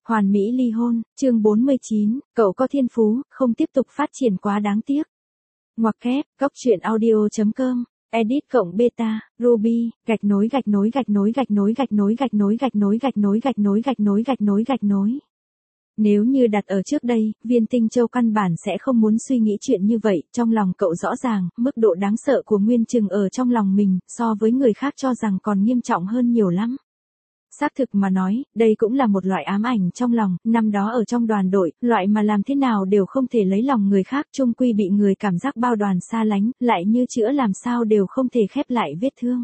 Hoàn mỹ ly hôn, chương 49, cậu có thiên phú, không tiếp tục phát triển quá đáng tiếc. Ngoặc kép, goctruyện audio.com, edit cộng beta, Ruby, gạch nối. Nếu như đặt ở trước đây, Viên Tinh Châu căn bản sẽ không muốn suy nghĩ chuyện như vậy, trong lòng cậu rõ ràng, mức độ đáng sợ của Nguyên Trừng ở trong lòng mình, so với người khác cho rằng còn nghiêm trọng hơn nhiều lắm. Xác thực mà nói, đây cũng là một loại ám ảnh trong lòng, năm đó ở trong đoàn đội, loại mà làm thế nào đều không thể lấy lòng người khác, chung quy bị người cảm giác bao đoàn xa lánh, lại như chữa làm sao đều không thể khép lại vết thương.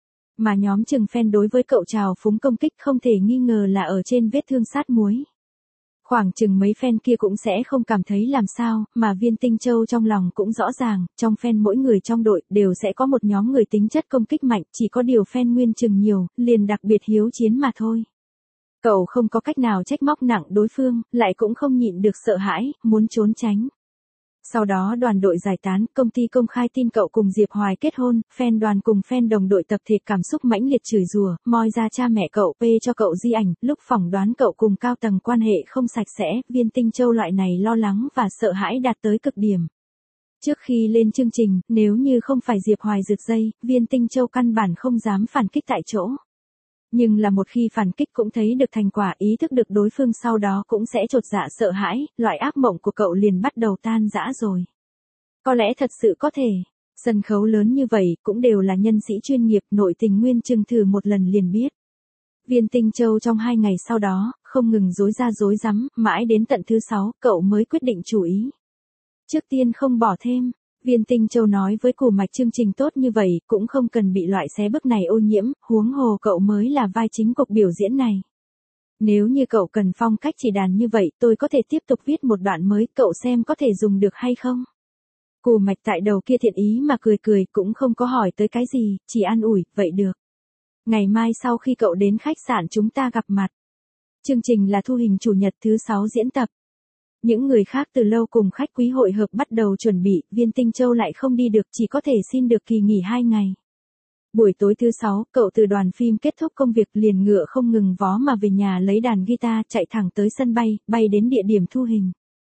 Mà nhóm Trừng fan đối với cậu trào phúng công kích không thể nghi ngờ là ở trên vết thương sát muối. Khoảng chừng mấy fan kia cũng sẽ không cảm thấy làm sao, mà Viên Tinh Châu trong lòng cũng rõ ràng, trong fan mỗi người trong đội đều sẽ có một nhóm người tính chất công kích mạnh, chỉ có điều fan Nguyên Trừng nhiều, liền đặc biệt hiếu chiến mà thôi. Cậu không có cách nào trách móc nặng đối phương, lại cũng không nhịn được sợ hãi, muốn trốn tránh. Sau đó đoàn đội giải tán, công ty công khai tin cậu cùng Diệp Hoài kết hôn, fan đoàn cùng fan đồng đội tập thể cảm xúc mãnh liệt chửi rủa, moi ra cha mẹ cậu, pê cho cậu di ảnh, lúc phỏng đoán cậu cùng cao tầng quan hệ không sạch sẽ, Viên Tinh Châu loại này lo lắng và sợ hãi đạt tới cực điểm. Trước khi lên chương trình, nếu như không phải Diệp Hoài rực dây, Viên Tinh Châu căn bản không dám phản kích tại chỗ. Nhưng là một khi phản kích cũng thấy được thành quả, ý thức được đối phương sau đó cũng sẽ chột dạ sợ hãi, loại ác mộng của cậu liền bắt đầu tan rã rồi. Có lẽ thật sự có thể, sân khấu lớn như vậy cũng đều là nhân sĩ chuyên nghiệp, nội tình Nguyên Trừng thử một lần liền biết. Viên Tinh Châu trong 2 ngày sau đó, không ngừng dối ra dối rắm, mãi đến tận thứ 6, cậu mới quyết định chủ ý. Trước tiên không bỏ thêm. Viên Tinh Châu nói với Cù Mạch chương trình tốt như vậy, cũng không cần bị loại xé bức này ô nhiễm, huống hồ cậu mới là vai chính cuộc biểu diễn này. Nếu như cậu cần phong cách chỉ đàn như vậy, tôi có thể tiếp tục viết một đoạn mới, cậu xem có thể dùng được hay không? Cù Mạch tại đầu kia thiện ý mà cười, cũng không có hỏi tới cái gì, chỉ an ủi, vậy được. Ngày mai sau khi cậu đến khách sạn chúng ta gặp mặt. Chương trình là thu hình chủ nhật thứ 6 diễn tập. Những người khác từ lâu cùng khách quý hội hợp bắt đầu chuẩn bị, Viên Tinh Châu lại không đi được, chỉ có thể xin được kỳ nghỉ 2 ngày. Buổi tối thứ 6, cậu từ đoàn phim kết thúc công việc liền ngựa không ngừng vó mà về nhà lấy đàn guitar, chạy thẳng tới sân bay, bay đến địa điểm thu hình.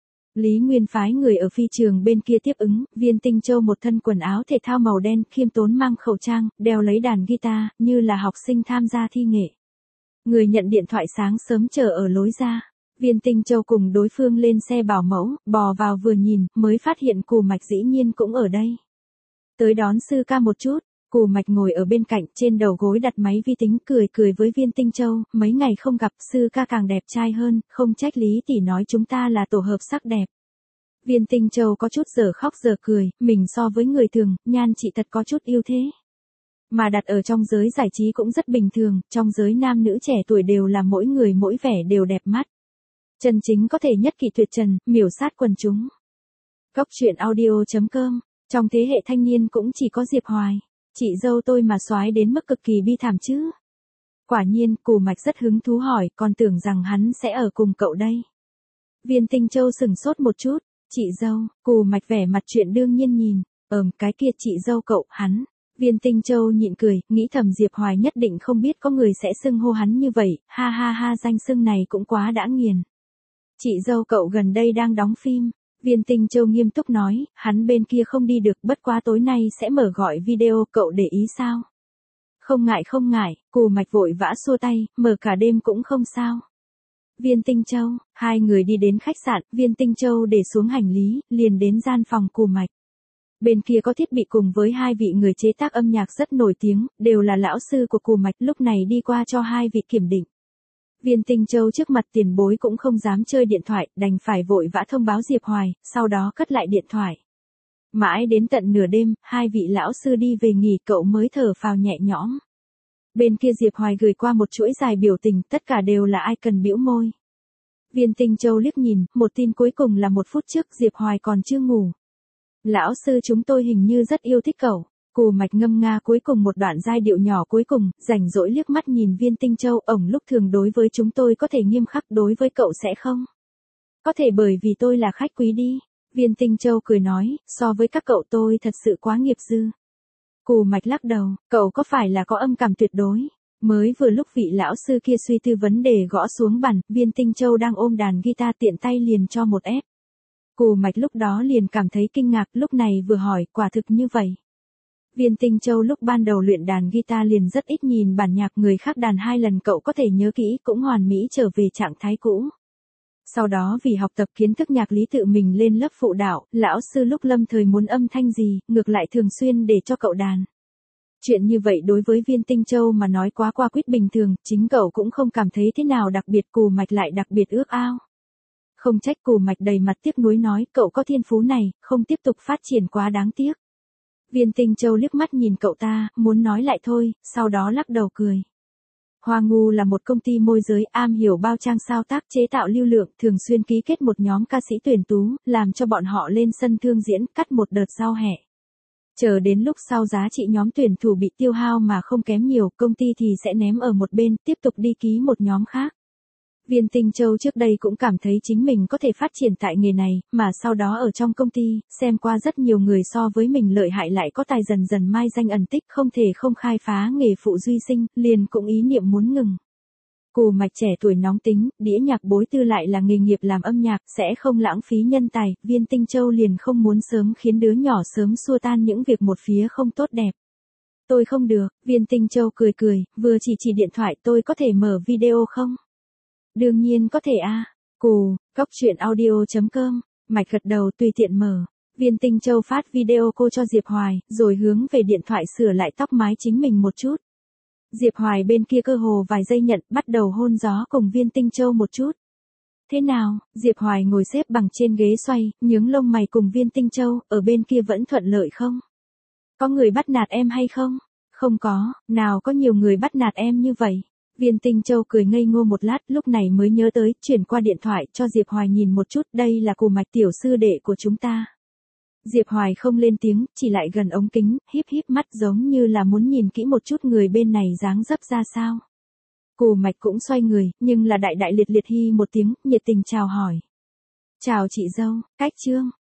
Lý Nguyên phái người ở phi trường bên kia tiếp ứng, Viên Tinh Châu một thân quần áo thể thao màu đen, khiêm tốn mang khẩu trang, đeo lấy đàn guitar, như là học sinh tham gia thi nghệ. Người nhận điện thoại sáng sớm chờ ở lối ra. Viên Tinh Châu cùng đối phương lên xe bảo mẫu, bò vào vừa nhìn, mới phát hiện Cù Mạch dĩ nhiên cũng ở đây. Tới đón sư ca một chút, Cù Mạch ngồi ở bên cạnh, trên đầu gối đặt máy vi tính, cười với Viên Tinh Châu, mấy ngày không gặp, sư ca càng đẹp trai hơn, không trách Lý tỷ nói chúng ta là tổ hợp sắc đẹp. Viên Tinh Châu có chút giờ khóc giờ cười, mình so với người thường, nhan chị thật có chút yêu thế. Mà đặt ở trong giới giải trí cũng rất bình thường, trong giới nam nữ trẻ tuổi đều là mỗi người mỗi vẻ đều đẹp mắt. Chân chính có thể nhất kỷ tuyệt trần, miểu sát quần chúng. Goctruyện audio.com, trong thế hệ thanh niên cũng chỉ có Diệp Hoài. Chị dâu tôi mà soái đến mức cực kỳ bi thảm chứ. Quả nhiên, Cù Mạch rất hứng thú hỏi, còn tưởng rằng hắn sẽ ở cùng cậu đây. Viên Tinh Châu sừng sốt một chút, chị dâu, Cù Mạch vẻ mặt chuyện đương nhiên nhìn, cái kia chị dâu cậu, hắn. Viên Tinh Châu nhịn cười, nghĩ thầm Diệp Hoài nhất định không biết có người sẽ xưng hô hắn như vậy, ha, danh xưng này cũng quá đã nghiền. Chị dâu cậu gần đây đang đóng phim, Viên Tinh Châu nghiêm túc nói, hắn bên kia không đi được, bất quá tối nay sẽ mở gọi video, cậu để ý sao? Không ngại, Cù Mạch vội vã xua tay, mở cả đêm cũng không sao. Viên Tinh Châu, hai người đi đến khách sạn, Viên Tinh Châu để xuống hành lý, liền đến gian phòng Cù Mạch. Bên kia có thiết bị cùng với 2 vị người chế tác âm nhạc rất nổi tiếng, đều là lão sư của Cù Mạch, lúc này đi qua cho 2 vị kiểm định. Viên Tinh Châu trước mặt tiền bối cũng không dám chơi điện thoại, đành phải vội vã thông báo Diệp Hoài, sau đó cất lại điện thoại. Mãi đến tận nửa đêm, 2 vị lão sư đi về nghỉ, cậu mới thở phào nhẹ nhõm. Bên kia Diệp Hoài gửi qua một chuỗi dài biểu tình, tất cả đều là ai cần bĩu môi. Viên Tinh Châu liếc nhìn, một tin cuối cùng là 1 phút trước, Diệp Hoài còn chưa ngủ. Lão sư chúng tôi hình như rất yêu thích cậu. Cù Mạch ngâm nga cuối cùng một đoạn giai điệu nhỏ cuối cùng, rảnh rỗi liếc mắt nhìn Viên Tinh Châu, ổng lúc thường đối với chúng tôi có thể nghiêm khắc, đối với cậu sẽ không. Có thể bởi vì tôi là khách quý đi. Viên Tinh Châu cười nói, so với các cậu tôi thật sự quá nghiệp dư. Cù Mạch lắc đầu, cậu có phải là có âm cảm tuyệt đối? Mới vừa lúc vị lão sư kia suy tư vấn đề gõ xuống bàn, Viên Tinh Châu đang ôm đàn guitar tiện tay liền cho một ép. Cù Mạch lúc đó liền cảm thấy kinh ngạc, lúc này vừa hỏi, quả thực như vậy. Viên Tinh Châu lúc ban đầu luyện đàn guitar liền rất ít nhìn bản nhạc người khác đàn 2 lần cậu có thể nhớ kỹ, cũng hoàn mỹ trở về trạng thái cũ. Sau đó vì học tập kiến thức nhạc lý tự mình lên lớp phụ đạo, lão sư lúc lâm thời muốn âm thanh gì, ngược lại thường xuyên để cho cậu đàn. Chuyện như vậy đối với Viên Tinh Châu mà nói quá qua quýt bình thường, chính cậu cũng không cảm thấy thế nào đặc biệt, Cù Mạch lại đặc biệt ước ao. Không trách, Cù Mạch đầy mặt tiếc nuối nói, cậu có thiên phú này, không tiếp tục phát triển quá đáng tiếc. Viên Tinh Châu liếc mắt nhìn cậu ta, muốn nói lại thôi, sau đó lắc đầu cười. Hoa Ngu là một công ty môi giới am hiểu bao trang sao tác chế tạo lưu lượng, thường xuyên ký kết một nhóm ca sĩ tuyển tú, làm cho bọn họ lên sân thương diễn, cắt một đợt giao hẹ. Chờ đến lúc sau giá trị nhóm tuyển thủ bị tiêu hao mà không kém nhiều, công ty thì sẽ ném ở một bên, tiếp tục đi ký một nhóm khác. Viên Tinh Châu trước đây cũng cảm thấy chính mình có thể phát triển tại nghề này, mà sau đó ở trong công ty, xem qua rất nhiều người so với mình lợi hại lại có tài dần dần mai danh ẩn tích, không thể không khai phá nghề phụ duy sinh, liền cũng ý niệm muốn ngừng. Cù Mạch trẻ tuổi nóng tính, đĩa nhạc bối tư lại là nghề nghiệp làm âm nhạc, sẽ không lãng phí nhân tài, Viên Tinh Châu liền không muốn sớm khiến đứa nhỏ sớm xua tan những việc một phía không tốt đẹp. Tôi không được, Viên Tinh Châu cười cười, vừa chỉ điện thoại, tôi có thể mở video không? Đương nhiên có thể a. Cóc truyện audio.com, Mạch gật đầu tùy tiện mở. Viên Tinh Châu phát video cô cho Diệp Hoài, rồi hướng về điện thoại sửa lại tóc mái chính mình một chút. Diệp Hoài bên kia cơ hồ vài giây nhận, bắt đầu hôn gió cùng Viên Tinh Châu một chút. Thế nào? Diệp Hoài ngồi xếp bằng trên ghế xoay, nhướng lông mày cùng Viên Tinh Châu, ở bên kia vẫn thuận lợi không? Có người bắt nạt em hay không? Không có, nào có nhiều người bắt nạt em như vậy. Viên Tinh Châu cười ngây ngô một lát, lúc này mới nhớ tới, chuyển qua điện thoại cho Diệp Hoài nhìn một chút, đây là Cù Mạch tiểu sư đệ của chúng ta. Diệp Hoài không lên tiếng, chỉ lại gần ống kính, híp híp mắt giống như là muốn nhìn kỹ một chút người bên này dáng dấp ra sao. Cù Mạch cũng xoay người, nhưng là đại đại liệt liệt hi một tiếng, nhiệt tình chào hỏi. Chào chị dâu, cách trương.